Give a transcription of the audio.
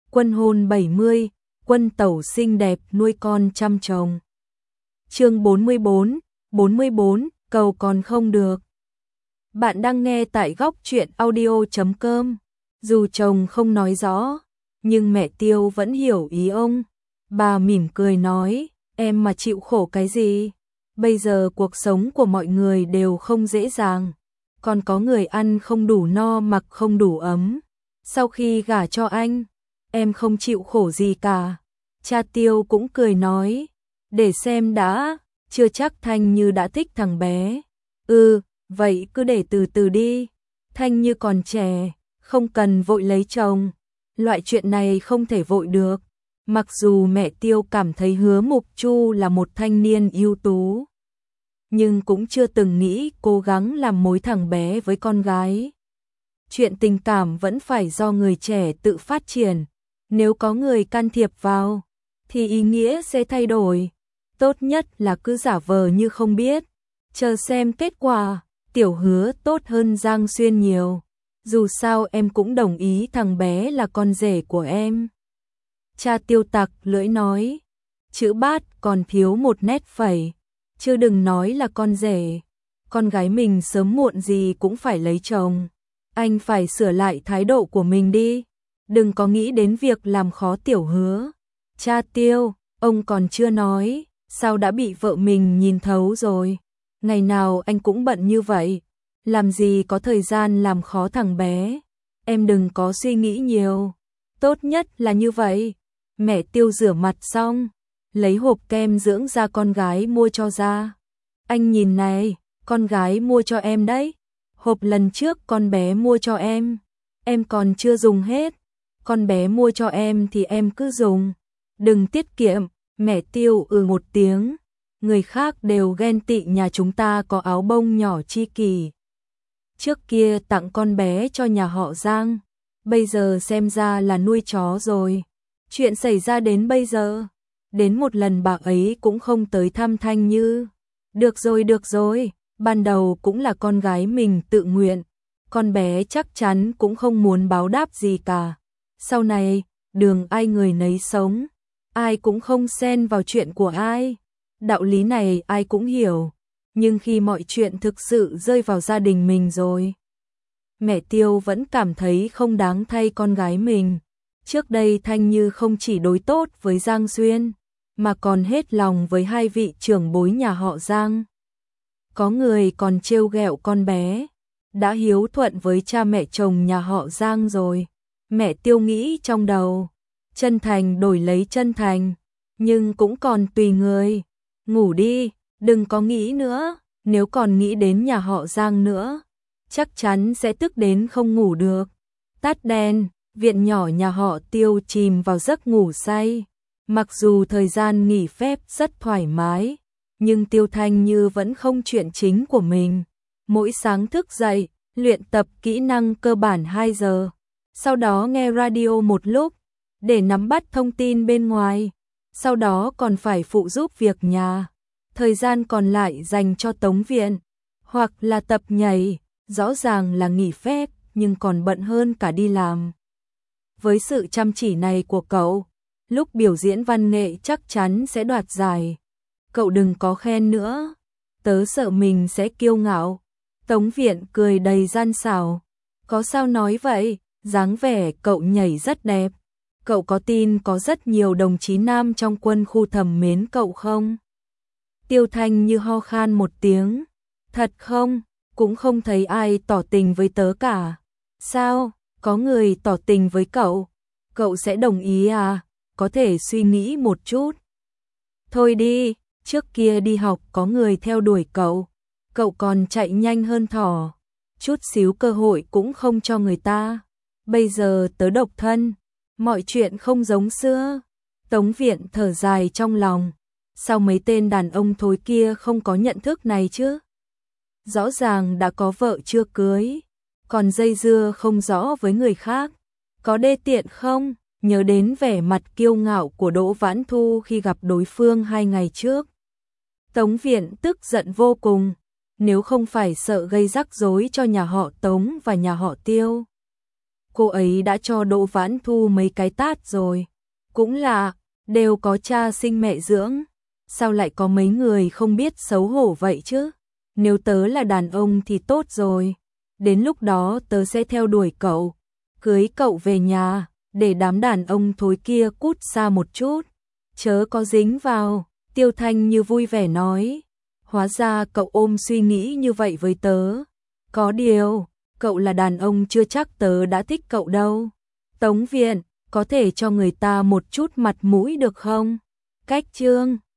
Quân hôn 70, quân tẩu xinh đẹp nuôi con chăm chồng. Chương 44, cầu còn không được. Bạn đang nghe tại góc truyện audio.com. Dù chồng không nói rõ, nhưng mẹ Tiêu vẫn hiểu ý ông. Bà mỉm cười nói, em mà chịu khổ cái gì? Bây giờ cuộc sống của mọi người đều không dễ dàng. Còn có người ăn không đủ no mặc không đủ ấm. Sau khi gả cho anh, em không chịu khổ gì cả. Cha Tiêu cũng cười nói, để xem đã, chưa chắc Thanh Như đã thích thằng bé. Vậy cứ để từ từ đi. Thanh Như còn trẻ, không cần vội lấy chồng. Loại chuyện này không thể vội được. Mặc dù mẹ Tiêu cảm thấy Hứa Mục Chu là một thanh niên ưu tú, nhưng cũng chưa từng nghĩ cố gắng làm mối thằng bé với con gái. Chuyện tình cảm vẫn phải do người trẻ tự phát triển. Nếu có người can thiệp vào, thì ý nghĩa sẽ thay đổi. Tốt nhất là cứ giả vờ như không biết. Chờ xem kết quả. Tiểu Hứa tốt hơn Giang Xuyên nhiều. Dù sao em cũng đồng ý thằng bé là con rể của em. Cha Tiêu tặc lưỡi nói. Chữ bát còn thiếu một nét phẩy. Chứ đừng nói là con rể. Con gái mình sớm muộn gì cũng phải lấy chồng. Anh phải sửa lại thái độ của mình đi. Đừng có nghĩ đến việc làm khó Tiểu Hứa. Cha Tiêu, ông còn chưa nói, sao đã bị vợ mình nhìn thấu rồi. Ngày nào anh cũng bận như vậy, làm gì có thời gian làm khó thằng bé. Em đừng có suy nghĩ nhiều, tốt nhất là như vậy. Mẹ Tiêu rửa mặt xong, lấy hộp kem dưỡng da con gái mua cho ra. Anh nhìn này, con gái mua cho em đấy. Hộp lần trước con bé mua cho em còn chưa dùng hết. Con bé mua cho em thì em cứ dùng, đừng tiết kiệm. Mẹ Tiêu một tiếng. Người khác đều ghen tị nhà chúng ta có áo bông nhỏ chi kỳ. Trước kia tặng con bé cho nhà họ Giang, bây giờ xem ra là nuôi chó rồi. Chuyện xảy ra đến bây giờ, đến một lần bà ấy cũng không tới thăm Thanh Như. Được rồi, ban đầu cũng là con gái mình tự nguyện. Con bé chắc chắn cũng không muốn báo đáp gì cả. Sau này, đường ai người nấy sống, ai cũng không xen vào chuyện của ai. Đạo lý này ai cũng hiểu, nhưng khi mọi chuyện thực sự rơi vào gia đình mình rồi, mẹ Tiêu vẫn cảm thấy không đáng thay con gái mình. Trước đây Thanh Như không chỉ đối tốt với Giang Xuyên, mà còn hết lòng với hai vị trưởng bối nhà họ Giang. Có người còn trêu ghẹo con bé, đã hiếu thuận với cha mẹ chồng nhà họ Giang rồi. Mẹ Tiêu nghĩ trong đầu, chân thành đổi lấy chân thành, nhưng cũng còn tùy người. Ngủ đi, đừng có nghĩ nữa, nếu còn nghĩ đến nhà họ Giang nữa, chắc chắn sẽ tức đến không ngủ được. Tắt đèn, viện nhỏ nhà họ Tiêu chìm vào giấc ngủ say. Mặc dù thời gian nghỉ phép rất thoải mái, nhưng Tiêu Thanh Như vẫn không chuyện chính của mình. Mỗi sáng thức dậy, luyện tập kỹ năng cơ bản 2 giờ, sau đó nghe radio một lúc, để nắm bắt thông tin bên ngoài. Sau đó còn phải phụ giúp việc nhà. Thời gian còn lại dành cho tống viện, hoặc là tập nhảy. Rõ ràng là nghỉ phép, nhưng còn bận hơn cả đi làm. Với sự chăm chỉ này của cậu, lúc biểu diễn văn nghệ chắc chắn sẽ đoạt giải. Cậu đừng có khen nữa, tớ sợ mình sẽ kiêu ngạo. Tống viện cười đầy gian xảo. Có sao nói vậy, dáng vẻ cậu nhảy rất đẹp. Cậu có tin có rất nhiều đồng chí nam trong quân khu thầm mến cậu không? Tiêu Thanh Như ho khan một tiếng. Thật không? Cũng không thấy ai tỏ tình với tớ cả. Sao? Có người tỏ tình với cậu? Cậu sẽ đồng ý à? Có thể suy nghĩ một chút. Thôi đi, trước kia đi học có người theo đuổi cậu. Cậu còn chạy nhanh hơn thỏ. Chút xíu cơ hội cũng không cho người ta. Bây giờ tớ độc thân. Mọi chuyện không giống xưa. Tống viện thở dài trong lòng. Sao mấy tên đàn ông thối kia không có nhận thức này chứ? Rõ ràng đã có vợ chưa cưới, còn dây dưa không rõ với người khác. Có đê tiện không? Nhớ đến vẻ mặt kiêu ngạo của Đỗ Vãn Thu khi gặp đối phương 2 ngày trước. Tống viện tức giận vô cùng. Nếu không phải sợ gây rắc rối cho nhà họ Tống và nhà họ Tiêu, cô ấy đã cho Đỗ Vãn Thu mấy cái tát rồi. Cũng là, đều có cha sinh mẹ dưỡng, sao lại có mấy người không biết xấu hổ vậy chứ? Nếu tớ là đàn ông thì tốt rồi, đến lúc đó tớ sẽ theo đuổi cậu, cưới cậu về nhà, để đám đàn ông thối kia cút xa một chút, chớ có dính vào. Tiêu Thanh như vui vẻ nói, hóa ra cậu ôm suy nghĩ như vậy với tớ. Có điều, cậu là đàn ông chưa chắc tớ đã thích cậu đâu. Tống Viện, có thể cho người ta một chút mặt mũi được không? Cách Chương